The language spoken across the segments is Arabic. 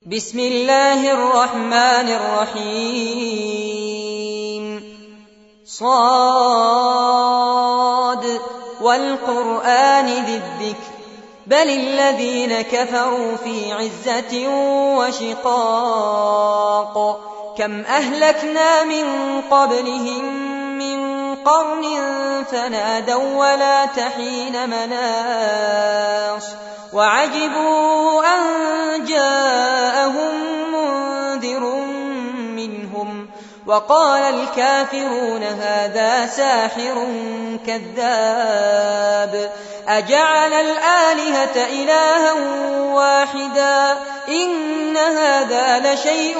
بسم الله الرحمن الرحيم صاد والقرآن ذي الذكر بل الذين كفروا في عزة وشقاق كم أهلكنا من قبلهم من قرن فنادوا ولا تحين مناص وعجبوا أن جاءهم منذر منهم وقال الكافرون هذا ساحر كذاب أجعل الآلهة إلها واحدا إن هذا لشيء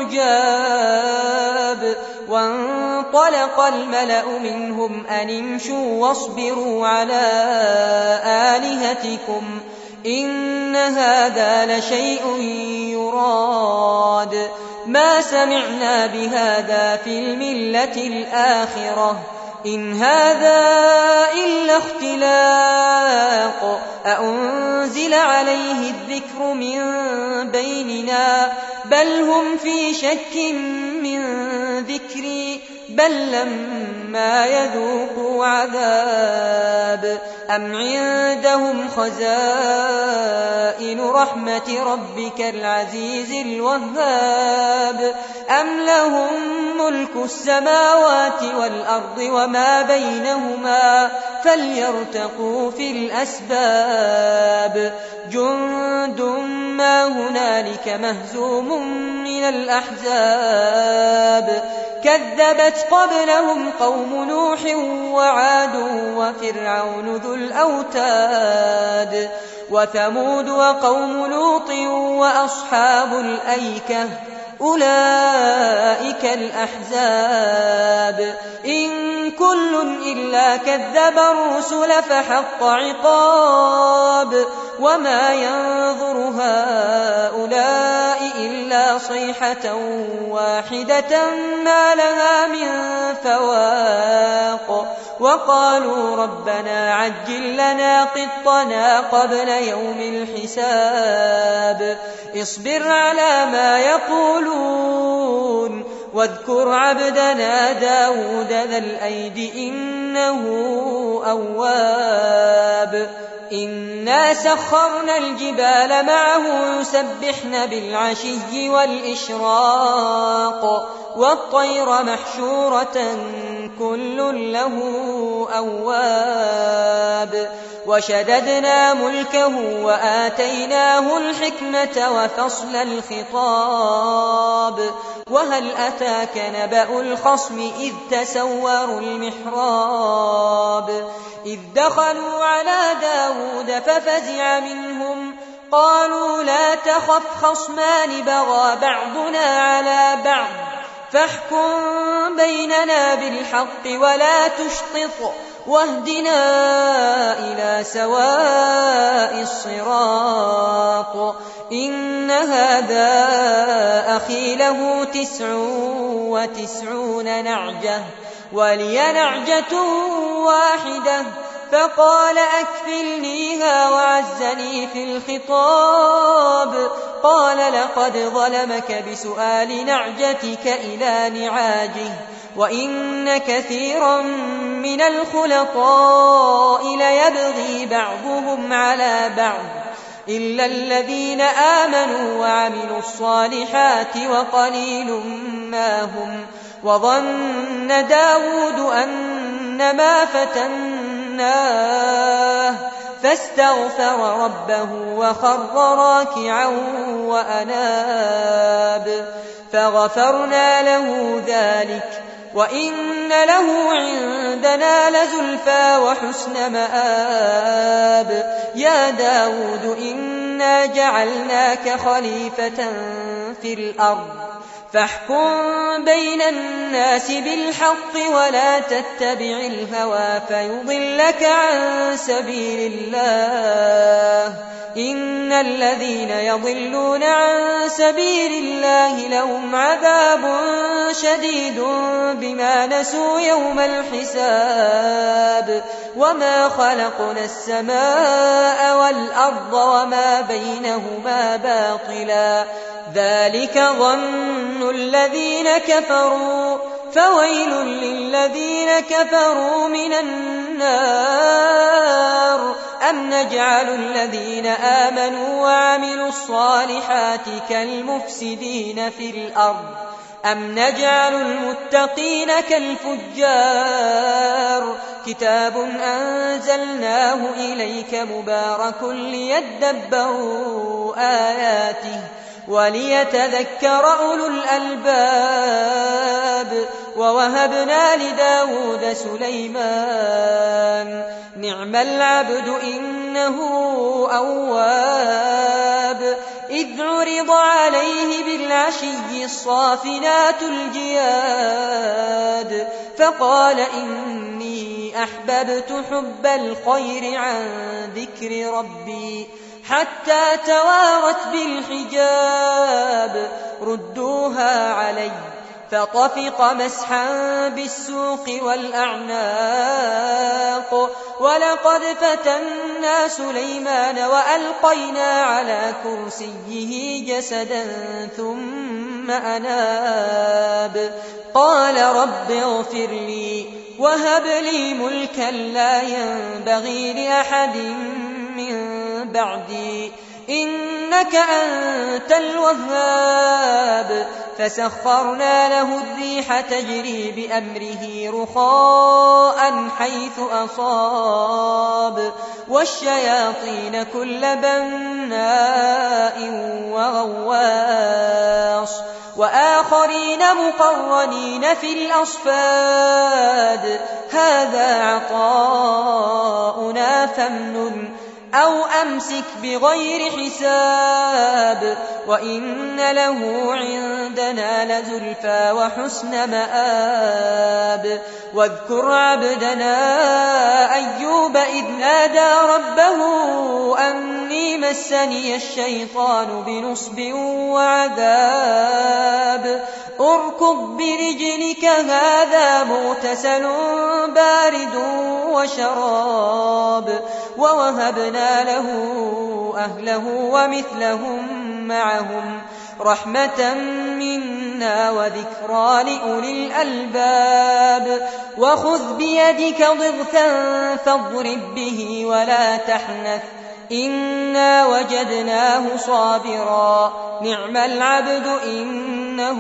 عجاب وانطلق الملأ منهم أن امشوا واصبروا على آلهتكم إن هذا لشيء يراد ما سمعنا بهذا في الملة الآخرة إن هذا إلا اختلاق أأنزل عليه الذكر من بيننا بل هم في شك من ذكري بل لما يذوقوا عذاب أم عندهم خزائن رحمة ربك العزيز الوهاب أم لهم ملك السماوات والأرض وما بينهما فليرتقوا في الأسباب جند ما هنالك مهزوم من الأحزاب كذبت قبلهم قوم نوح وعاد وفرعون ذو الأوتاد وثمود وقوم لوط وأصحاب الأيكة أولئك الأحزاب إن كل إلا كذب الرسل فحق عقاب وما ينظر هؤلاء إلا صيحة واحدة ما لها من فواق وقالوا ربنا عجل لنا قطنا قبل يوم الحساب اصبر على ما يقولون واذكر عبدنا داود ذا الأيد إنه أواب إنا سخرنا الجبال معه يسبحن بالعشي والإشراق والطير محشورة كل له أواب وشددنا ملكه وآتيناه الحكمة وفصل الخطاب وهل أتاك نبأ الخصم إذ تسوروا المحراب إذ دخلوا على داود ففزع منهم قالوا لا تخف خصمان بغى بعضنا على بعض فاحكم بيننا بالحق ولا تشطط واهدنا إلى سواء الصراط إن هذا أخي له 99 نعجة ولي نعجة واحدة فقال أكفلنيها وعزني في الخطاب قال لقد ظلمك بسؤال نعجتك إلى نعاجه وإن كثيرا من الخلطاء ليبغي بعضهم على بعض إلا الذين آمنوا وعملوا الصالحات وقليل ما هم وظن داود أنما فتناه فاستغفر ربه وخر راكعا وأناب فغفرنا له ذلك وإن له عندنا لزلفى وحسن مآب يا داود إنا جعلناك خليفة في الأرض فاحكم بين الناس بالحق ولا تتبع الهوى فيضلك عن سبيل الله إن الذين يضلون عن سبيل الله لهم عذاب شديد بما نسوا يوم الحساب وما خلقنا السماء والأرض وما بينهما باطلا ذلك ظن الذين كفروا فويل للذين كفروا من النار أم نجعل الذين آمنوا وعملوا الصالحات كالمفسدين في الأرض أم نجعل المتقين كالفجار كتاب أنزلناه إليك مبارك ليدبروا آياته وليتذكر أولو الألباب ووهبنا لداود سليمان نعم العبد إنه أواب إذ عرض عليه بالعشي الصافنات الجياد فقال إني أحببت حب الخير عن ذكر ربي حتى توارت بالحجاب ردوها علي فطفق مسحا بالسوق والأعناق ولقد فتنا سليمان وألقينا على كرسيه جسدا ثم أناب قال رب اغفر لي وهب لي ملكا لا ينبغي لأحد من بعدي إنك أنت الوهاب فسخرنا له الريح تجري بأمره رخاء حيث أصاب والشياطين كل بناء وغواص وآخرين مقرنين في الأصفاد هذا عطاؤنا فامنن أو أمسك بغير حساب وإن له عندنا لزلفى وحسن مآب واذكر عبدنا أيوب إذ نادى ربه أني مسني الشيطان بنصب وعذاب اركض برجلك هذا مغتسل بارد وشراب ووهبنا له أهله ومثلهم معهم رحمة منا وذكرى لأولي الألباب وخذ بيدك ضغثا فاضرب به ولا تحنث إنا وجدناه صابرا نعم العبد إنه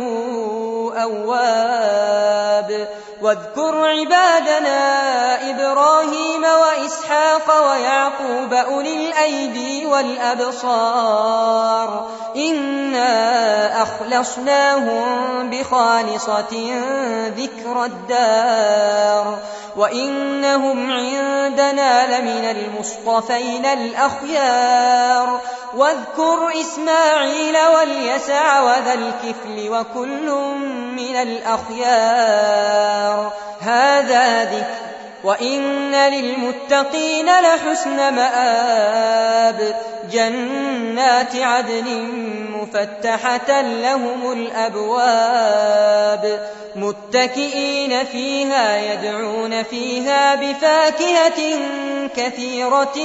أواب واذكر عبادنا إبراهيم وإسحاق ويعقوب أولي الأيدي والأبصار إنا أخلصناهم بخالصة ذكر الدار وإنهم عندنا لمن المصطفين الأخيار واذكر إسماعيل واليسع وذا الكفل وكل من الأخيار هذا ذكر وإن للمتقين لحسن مآب جنات عدن مفتحة لهم الأبواب متكئين فيها يدعون فيها بفاكهة كثيرة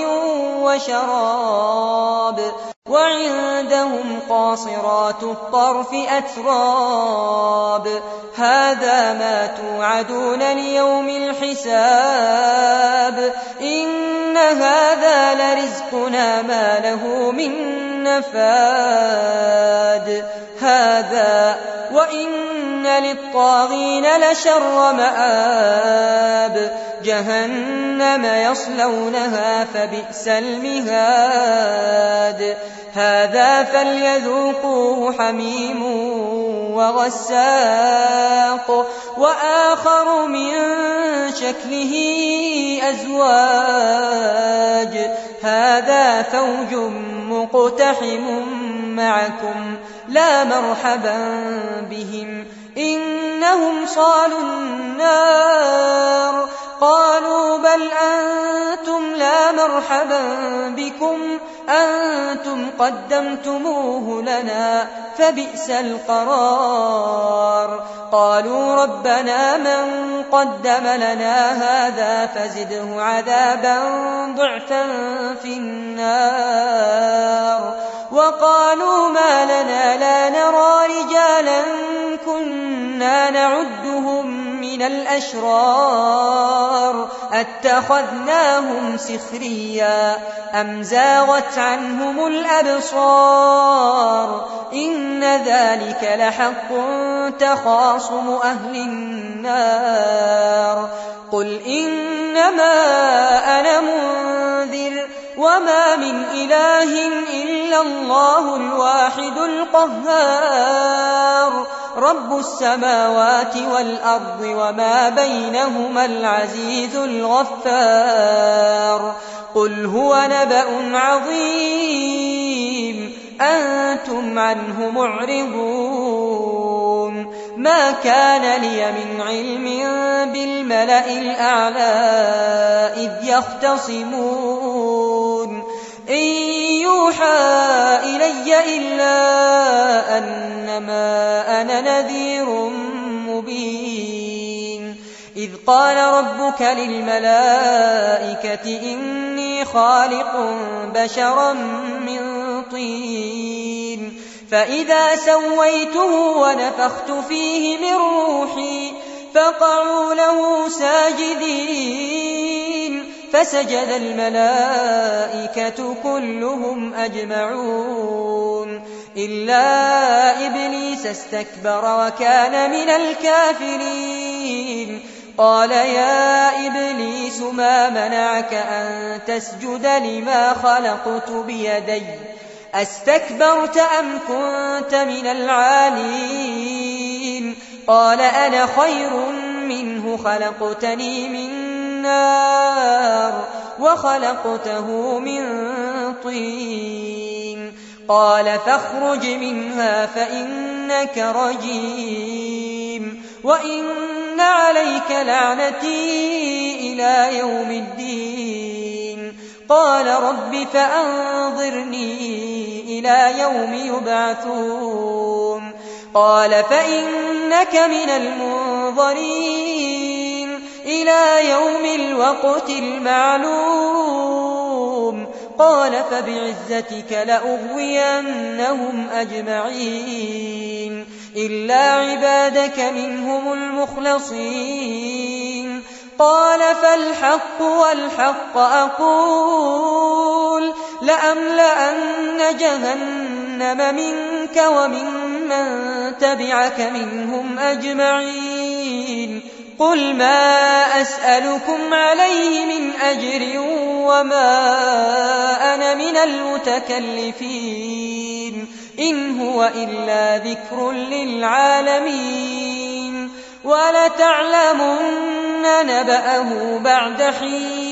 وشراب وعندهم قاصرات الطرف أتراب هذا ما توعدون ليوم الحساب إن هذا لرزقنا ما له من نفاد هذا وإن للطاغين لشر مآب جهنم يصلونها فبئس المهاد هذا فليذوقوه حميم وغساق وآخر من شكله أزواج هذا فوج مقتحم معكم لا مرحبا بهم إنهم صالوا النار قالوا بل أنتم لا مرحبا بكم أنتم قدمتموه لنا فبئس القرار قالوا ربنا من قدم لنا هذا فزده عذابا ضعفا في النار وقالوا ما لنا لا نرى رجالا كنا نعدهم من الأشرار أتخذناهم سخريا أم زاغت عنهم الأبصار إن ذلك لحق تخاصم أهل النار قل إنما أنا منذر وما من إله إلا الله الواحد القهار رب السماوات والأرض وما بينهما العزيز الغفار قل هو نبأ عظيم أنتم عنه معرضون ما كان لي من علم بالملأ الأعلى إذ يختصمون إن يوحى إلي إلا أنما أنا نذير مبين إذ قال ربك للملائكة إني خالق بشرا من طين فإذا سويته ونفخت فيه من روحي فقعوا له ساجدين فسجد الملائكة كلهم أجمعون إلا إبليس استكبر وكان من الكافرين قال يا إبليس ما منعك أن تسجد لما خلقت بيدي أستكبرت أم كنت من العالين قال أنا خير منه خلقتني من نار وخلقته من طين قال فاخرج منها فإنك رجيم وإن عليك لعنتي إلى يوم الدين قال رب فأنظرني إلى يوم يبعثون قال فإنك من المنظرين إلى يوم الوقت المعلوم قال فبعزتك لأغوينهم أجمعين إلا عبادك منهم المخلصين قال فالحق والحق أقول لأملأن جهنم منك وممن تبعك منهم أجمعين قل ما أسألكم عليه من أجر وما أنا من المتكلفين إن هو إلا ذكر للعالمين ولتعلمن نبأه بعد حين